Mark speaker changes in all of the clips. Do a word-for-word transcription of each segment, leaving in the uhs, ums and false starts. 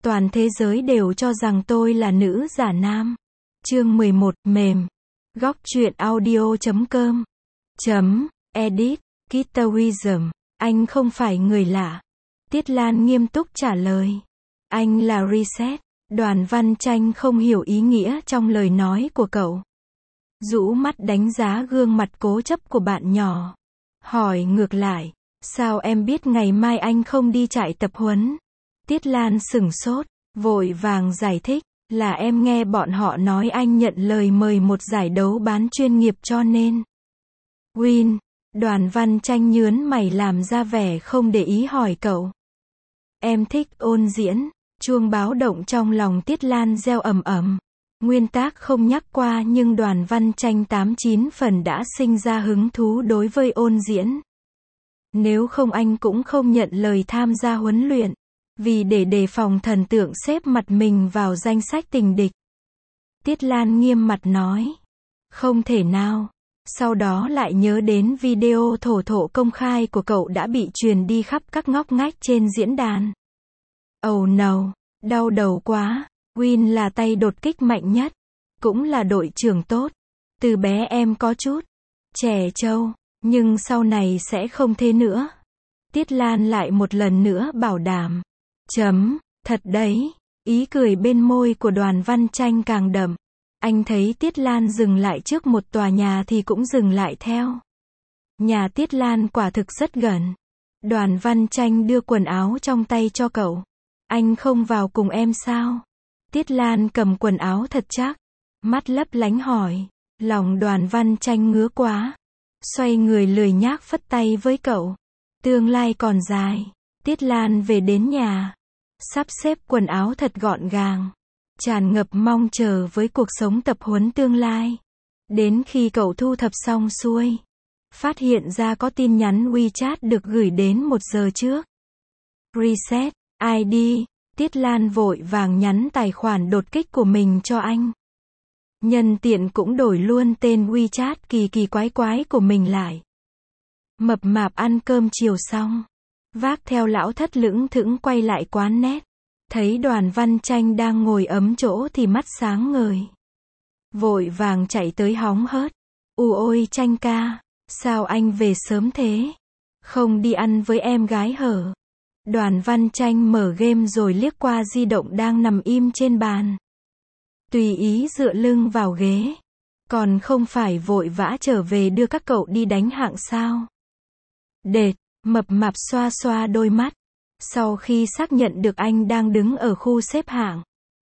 Speaker 1: Toàn thế giới đều cho rằng tôi là nữ giả nam. Chương mười một, mềm. Góc truyện audio chấm com. Chấm, edit, Kitawism. Anh không phải người lạ. Tiết Lan nghiêm túc trả lời. Anh là Reset. Đoàn Văn Tranh không hiểu ý nghĩa trong lời nói của cậu. Rũ mắt đánh giá gương mặt cố chấp của bạn nhỏ. Hỏi ngược lại, sao em biết ngày mai anh không đi trại tập huấn? Tiết Lan sửng sốt, vội vàng giải thích, là em nghe bọn họ nói anh nhận lời mời một giải đấu bán chuyên nghiệp cho nên. Win, Đoàn Văn Tranh nhớn mày làm ra vẻ không để ý hỏi cậu. Em thích ôn diễn, chuông báo động trong lòng Tiết Lan reo ầm ầm. Nguyên tác không nhắc qua nhưng Đoàn Văn Tranh tám chín phần đã sinh ra hứng thú đối với ôn diễn. Nếu không anh cũng không nhận lời tham gia huấn luyện. Vì để đề phòng thần tượng xếp mặt mình vào danh sách tình địch. Tiết Lan nghiêm mặt nói. Không thể nào. Sau đó lại nhớ đến video thổ thộ công khai của cậu đã bị truyền đi khắp các ngóc ngách trên diễn đàn. Oh no, đau đầu quá. Win là tay đột kích mạnh nhất. Cũng là đội trưởng tốt. Từ bé em có chút trẻ trâu, nhưng sau này sẽ không thế nữa. Tiết Lan lại một lần nữa bảo đảm. Chấm, thật đấy. Ý cười bên môi của Đoàn Văn Tranh càng đậm. Anh thấy Tiết Lan dừng lại trước một tòa nhà thì cũng dừng lại theo. Nhà Tiết Lan quả thực rất gần. Đoàn Văn Tranh đưa quần áo trong tay cho cậu. Anh không vào cùng em sao? Tiết Lan cầm quần áo thật chắc. Mắt lấp lánh hỏi. Lòng Đoàn Văn Tranh ngứa quá. Xoay người lười nhác phất tay với cậu. Tương lai còn dài. Tiết Lan về đến nhà. Sắp xếp quần áo thật gọn gàng. Tràn ngập mong chờ với cuộc sống tập huấn tương lai. Đến khi cậu thu thập xong xuôi. Phát hiện ra có tin nhắn WeChat được gửi đến một giờ trước. Reset, i đê. Tiết Lan vội vàng nhắn tài khoản đột kích của mình cho anh. Nhân tiện cũng đổi luôn tên WeChat kỳ kỳ quái quái của mình lại. Mập mạp ăn cơm chiều xong. Vác theo lão thất lững thững quay lại quán net. Thấy Đoàn Văn Tranh đang ngồi ấm chỗ thì mắt sáng ngời. Vội vàng chạy tới hóng hớt. U ôi Tranh ca, sao anh về sớm thế? Không đi ăn với em gái hở? Đoàn Văn Tranh mở game rồi liếc qua di động đang nằm im trên bàn. Tùy ý dựa lưng vào ghế. Còn không phải vội vã trở về đưa các cậu đi đánh hạng sao? Đệt. Mập mạp xoa xoa đôi mắt. Sau khi xác nhận được anh đang đứng ở khu xếp hạng.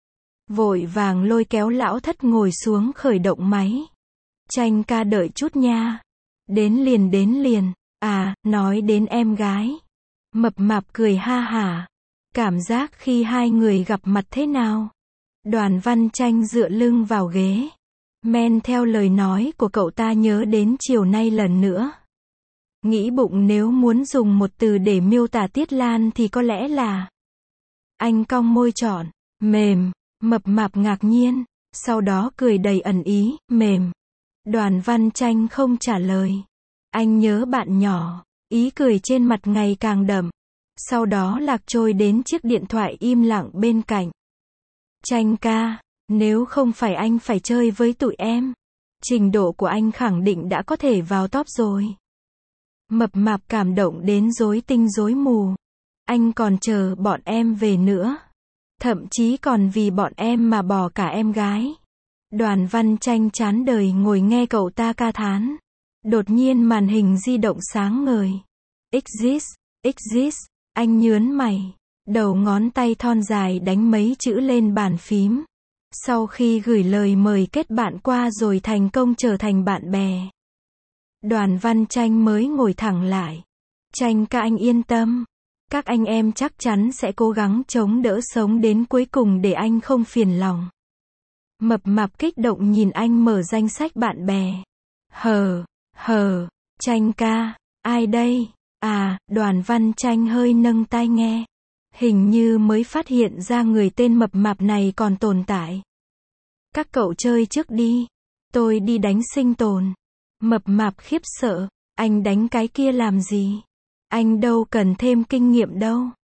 Speaker 1: Vội vàng lôi kéo lão thất ngồi xuống khởi động máy. Tranh ca đợi chút nha. Đến liền đến liền. À, nói đến em gái. Mập mạp cười ha hả. Cảm giác khi hai người gặp mặt thế nào? Đoàn Văn Tranh dựa lưng vào ghế. Men theo lời nói của cậu ta nhớ đến chiều nay lần nữa. Nghĩ bụng nếu muốn dùng một từ để miêu tả Tiết Lan thì có lẽ là. Anh cong môi chọn, mềm, mập mạp ngạc nhiên, sau đó cười đầy ẩn ý, mềm. Đoàn Văn Tranh không trả lời. Anh nhớ bạn nhỏ, ý cười trên mặt ngày càng đậm. Sau đó lạc trôi đến chiếc điện thoại im lặng bên cạnh. Tranh ca, nếu không phải anh phải chơi với tụi em, trình độ của anh khẳng định đã có thể vào top rồi. Mập mạp cảm động đến rối tinh rối mù. Anh còn chờ bọn em về nữa. Thậm chí còn vì bọn em mà bỏ cả em gái. Đoàn Văn Tranh chán đời ngồi nghe cậu ta ca thán. Đột nhiên màn hình di động sáng ngời. Exist, exist, anh nhớn mày. Đầu ngón tay thon dài đánh mấy chữ lên bàn phím. Sau khi gửi lời mời kết bạn qua rồi thành công trở thành bạn bè. Đoàn Văn Tranh mới ngồi thẳng lại. Tranh ca anh yên tâm. Các anh em chắc chắn sẽ cố gắng chống đỡ sống đến cuối cùng để anh không phiền lòng. Mập mạp kích động nhìn anh mở danh sách bạn bè. Hờ, hờ, Tranh ca, ai đây? À, Đoàn Văn Tranh hơi nâng tai nghe. Hình như mới phát hiện ra người tên mập mạp này còn tồn tại. Các cậu chơi trước đi. Tôi đi đánh sinh tồn. Mập mạp khiếp sợ, anh đánh cái kia làm gì? Anh đâu cần thêm kinh nghiệm đâu.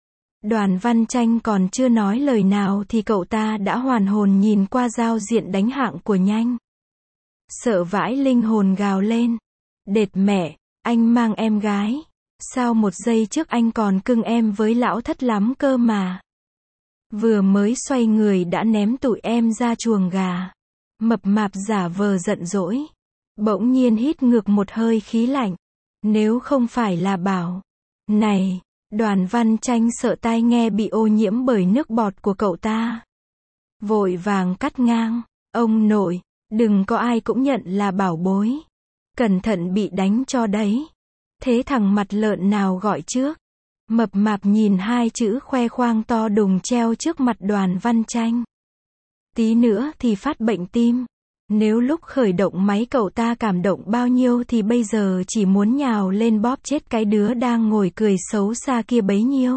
Speaker 1: Đoàn Văn Tranh còn chưa nói lời nào thì cậu ta đã hoàn hồn nhìn qua giao diện đánh hạng của Nhanh. Sợ vãi linh hồn gào lên. Đệt mẹ, anh mang em gái. Sao một giây trước anh còn cưng em với lão thất lắm cơ mà. Vừa mới xoay người đã ném tụi em ra chuồng gà. Mập mạp giả vờ giận dỗi. Bỗng nhiên hít ngược một hơi khí lạnh. Nếu không phải là bảo. Này, Đoàn Văn Tranh sợ tai nghe bị ô nhiễm bởi nước bọt của cậu ta. Vội vàng cắt ngang. Ông nội, đừng có ai cũng nhận là bảo bối. Cẩn thận bị đánh cho đấy. Thế thằng mặt lợn nào gọi trước? Mập mạp nhìn hai chữ khoe khoang to đùng treo trước mặt Đoàn Văn Tranh. Tí nữa thì phát bệnh tim. Nếu lúc khởi động máy cậu ta cảm động bao nhiêu thì bây giờ chỉ muốn nhào lên bóp chết cái đứa đang ngồi cười xấu xa kia bấy nhiêu.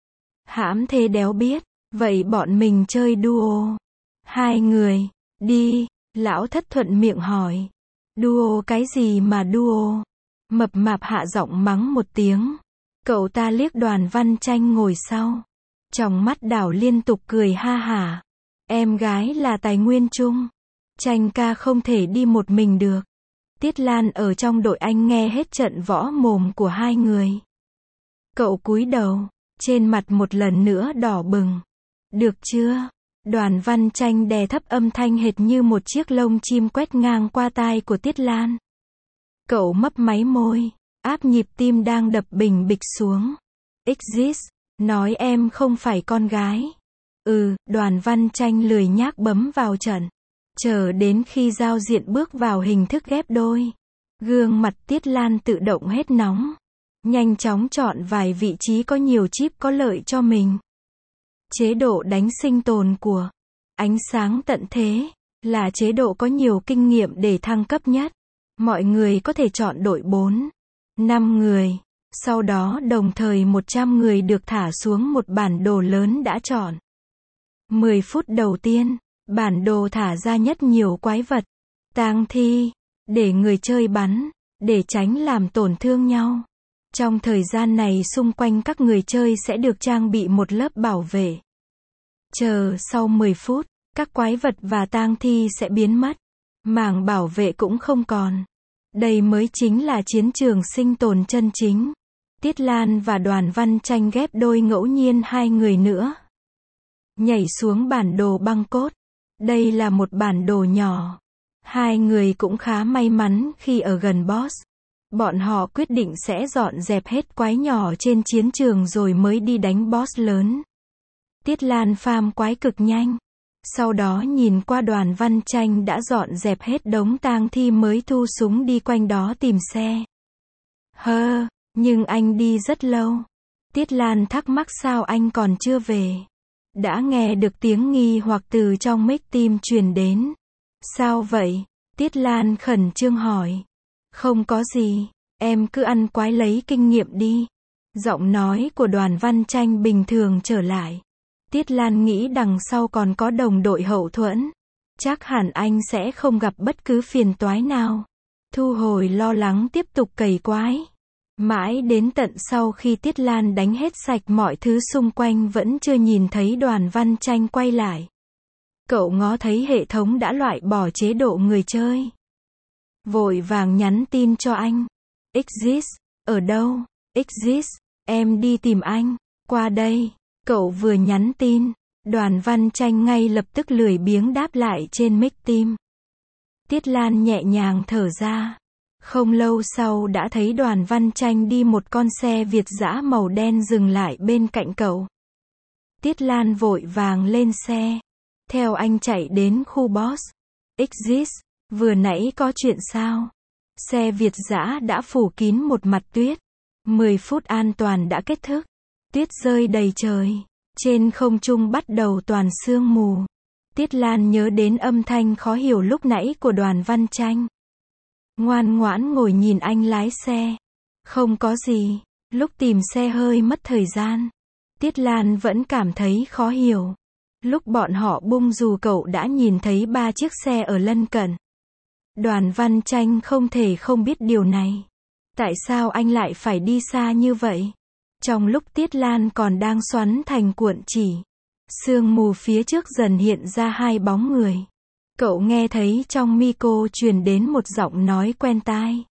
Speaker 1: Hãm thế đéo biết. Vậy bọn mình chơi duo. Hai người. Đi. Lão thất thuận miệng hỏi. Duo cái gì mà duo? Mập mạp hạ giọng mắng một tiếng. Cậu ta liếc Đoàn Văn Tranh ngồi sau. Trong mắt đảo liên tục cười ha hả. Em gái là tài nguyên chung. Tranh ca không thể đi một mình được. Tiết Lan ở trong đội anh nghe hết trận võ mồm của hai người. Cậu cúi đầu, trên mặt một lần nữa đỏ bừng. Được chưa? Đoàn Văn Tranh đè thấp âm thanh hệt như một chiếc lông chim quét ngang qua tai của Tiết Lan. Cậu mấp máy môi, áp nhịp tim đang đập bình bịch xuống. Exist, nói em không phải con gái. Ừ, Đoàn Văn Tranh lười nhác bấm vào trận. Chờ đến khi giao diện bước vào hình thức ghép đôi. Gương mặt Tiết Lan tự động hết nóng. Nhanh chóng chọn vài vị trí có nhiều chip có lợi cho mình. Chế độ đánh sinh tồn của ánh sáng tận thế là chế độ có nhiều kinh nghiệm để thăng cấp nhất. Mọi người có thể chọn đội bốn, năm người. Sau đó đồng thời một trăm người được thả xuống một bản đồ lớn đã chọn. mười phút đầu tiên, bản đồ thả ra nhất nhiều quái vật, tang thi, để người chơi bắn, để tránh làm tổn thương nhau. Trong thời gian này xung quanh các người chơi sẽ được trang bị một lớp bảo vệ. Chờ sau mười phút, các quái vật và tang thi sẽ biến mất. Mảng bảo vệ cũng không còn. Đây mới chính là chiến trường sinh tồn chân chính. Tiết Lan và Đoàn Văn Tranh ghép đôi ngẫu nhiên hai người nữa. Nhảy xuống bản đồ băng cốt. Đây là một bản đồ nhỏ. Hai người cũng khá may mắn khi ở gần boss. Bọn họ quyết định sẽ dọn dẹp hết quái nhỏ trên chiến trường rồi mới đi đánh boss lớn. Tiết Lan farm quái cực nhanh. Sau đó nhìn qua Đoàn Văn Tranh đã dọn dẹp hết đống tang thi mới thu súng đi quanh đó tìm xe. Hơ, nhưng anh đi rất lâu. Tiết Lan thắc mắc sao anh còn chưa về. Đã nghe được tiếng nghi hoặc từ trong mic team truyền đến. Sao vậy? Tiết Lan khẩn trương hỏi. Không có gì, em cứ ăn quái lấy kinh nghiệm đi. Giọng nói của Đoàn Văn Tranh bình thường trở lại. Tiết Lan nghĩ đằng sau còn có đồng đội hậu thuẫn. Chắc hẳn anh sẽ không gặp bất cứ phiền toái nào. Thu hồi lo lắng tiếp tục cày quái. Mãi đến tận sau khi Tiết Lan đánh hết sạch mọi thứ xung quanh vẫn chưa nhìn thấy Đoàn Văn Tranh quay lại. Cậu ngó thấy hệ thống đã loại bỏ chế độ người chơi. Vội vàng nhắn tin cho anh. Exist, ở đâu? Exist, em đi tìm anh. Qua đây. Cậu vừa nhắn tin. Đoàn Văn Tranh ngay lập tức lười biếng đáp lại trên mic team. Tiết Lan nhẹ nhàng thở ra. Không lâu sau đã thấy Đoàn Văn Tranh đi một con xe Việt dã màu đen dừng lại bên cạnh cậu. Tiết Lan vội vàng lên xe. Theo anh chạy đến khu boss. Exist, vừa nãy có chuyện sao? Xe Việt dã đã phủ kín một mặt tuyết. mười phút an toàn đã kết thúc. Tuyết rơi đầy trời. Trên không trung bắt đầu toàn sương mù. Tiết Lan nhớ đến âm thanh khó hiểu lúc nãy của Đoàn Văn Tranh. Ngoan ngoãn ngồi nhìn anh lái xe. Không có gì. Lúc tìm xe hơi mất thời gian. Tiết Lan vẫn cảm thấy khó hiểu. Lúc bọn họ bung dù cậu đã nhìn thấy ba chiếc xe ở lân cận. Đoàn Văn Tranh không thể không biết điều này. Tại sao anh lại phải đi xa như vậy? Trong lúc Tiết Lan còn đang xoắn thành cuộn chỉ, sương mù phía trước dần hiện ra hai bóng người. Cậu nghe thấy trong micro truyền đến một giọng nói quen tai.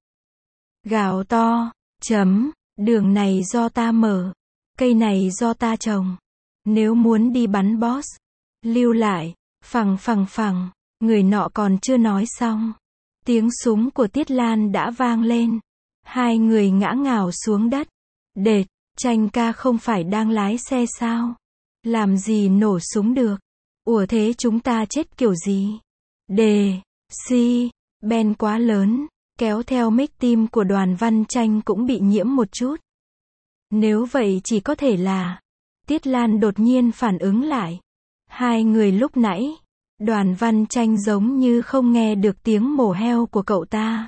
Speaker 1: Gào to, chấm, đường này do ta mở, cây này do ta trồng. Nếu muốn đi bắn boss, lưu lại, phằng phằng phằng, người nọ còn chưa nói xong. Tiếng súng của Tiết Lan đã vang lên. Hai người ngã ngào xuống đất. Đệt, Tranh ca không phải đang lái xe sao? Làm gì nổ súng được? Ủa thế chúng ta chết kiểu gì? Đề, si, Ben quá lớn, kéo theo mic tim của Đoàn Văn Tranh cũng bị nhiễm một chút. Nếu vậy chỉ có thể là, Tiết Lan đột nhiên phản ứng lại. Hai người lúc nãy, Đoàn Văn Tranh giống như không nghe được tiếng mổ heo của cậu ta.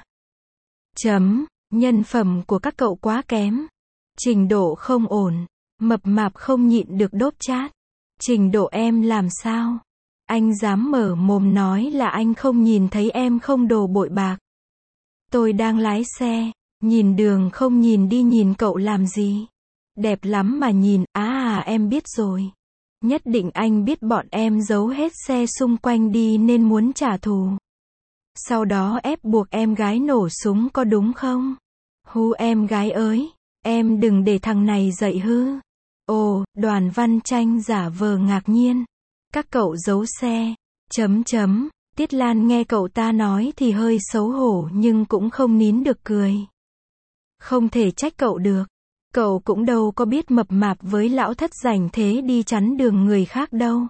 Speaker 1: Chấm, nhân phẩm của các cậu quá kém. Trình độ không ổn, mập mạp không nhịn được đốp chát. Trình độ em làm sao? Anh dám mở mồm nói là anh không nhìn thấy em không đồ bội bạc. Tôi đang lái xe, nhìn đường không nhìn đi nhìn cậu làm gì? Đẹp lắm mà nhìn, à, à em biết rồi. Nhất định anh biết bọn em giấu hết xe xung quanh đi nên muốn trả thù. Sau đó ép buộc em gái nổ súng có đúng không? Hú em gái ơi, em đừng để thằng này dậy hư. Ồ, Đoàn Văn Tranh giả vờ ngạc nhiên. Các cậu giấu xe, chấm chấm, Tiết Lan nghe cậu ta nói thì hơi xấu hổ nhưng cũng không nín được cười. Không thể trách cậu được. Cậu cũng đâu có biết mập mạp với lão thất rảnh thế đi chắn đường người khác đâu.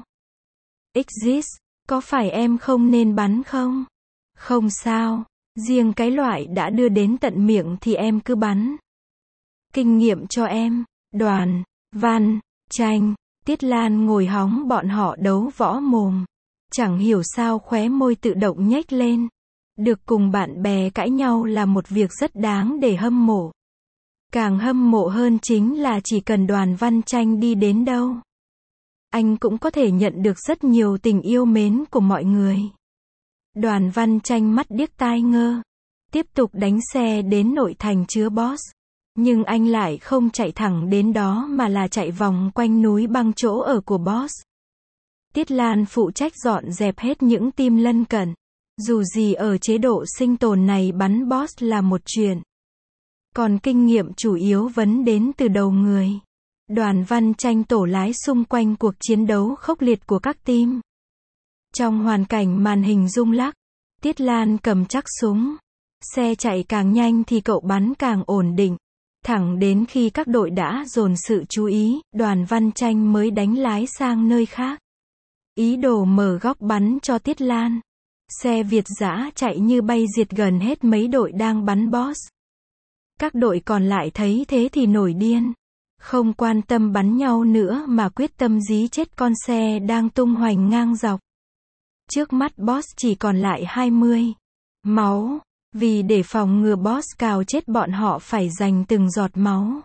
Speaker 1: Exist, có phải em không nên bắn không? Không sao, riêng cái loại đã đưa đến tận miệng thì em cứ bắn. Kinh nghiệm cho em, Đoàn Văn Tranh. Tiết Lan ngồi hóng bọn họ đấu võ mồm. Chẳng hiểu sao khóe môi tự động nhếch lên. Được cùng bạn bè cãi nhau là một việc rất đáng để hâm mộ. Càng hâm mộ hơn chính là chỉ cần Đoàn Văn Tranh đi đến đâu, anh cũng có thể nhận được rất nhiều tình yêu mến của mọi người. Đoàn Văn Tranh mắt điếc tai ngơ, tiếp tục đánh xe đến nội thành chứa boss. Nhưng anh lại không chạy thẳng đến đó mà là chạy vòng quanh núi băng chỗ ở của boss. Tiết Lan phụ trách dọn dẹp hết những team lân cận. Dù gì ở chế độ sinh tồn này bắn boss là một chuyện. Còn kinh nghiệm chủ yếu vấn đến từ đầu người. Đoàn Văn Tranh tổ lái xung quanh cuộc chiến đấu khốc liệt của các team. Trong hoàn cảnh màn hình rung lắc, Tiết Lan cầm chắc súng. Xe chạy càng nhanh thì cậu bắn càng ổn định. Thẳng đến khi các đội đã dồn sự chú ý, Đoàn Văn Tranh mới đánh lái sang nơi khác. Ý đồ mở góc bắn cho Tiết Lan. Xe Việt dã chạy như bay diệt gần hết mấy đội đang bắn boss. Các đội còn lại thấy thế thì nổi điên. Không quan tâm bắn nhau nữa mà quyết tâm dí chết con xe đang tung hoành ngang dọc. Trước mắt boss chỉ còn lại hai mươi máu. Vì để phòng ngừa boss cào chết bọn họ phải dành từng giọt máu.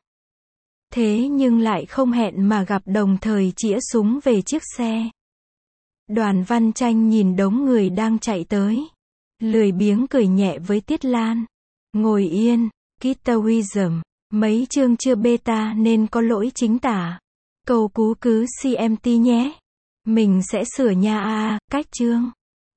Speaker 1: Thế nhưng lại không hẹn mà gặp đồng thời chĩa súng về chiếc xe. Đoàn Văn Tranh nhìn đống người đang chạy tới. Lười biếng cười nhẹ với Tiết Lan. Ngồi yên, Kitawism. Mấy chương chưa beta nên có lỗi chính tả. Cầu cú cứ xê em tê nhé. Mình sẽ sửa nha a, cách chương.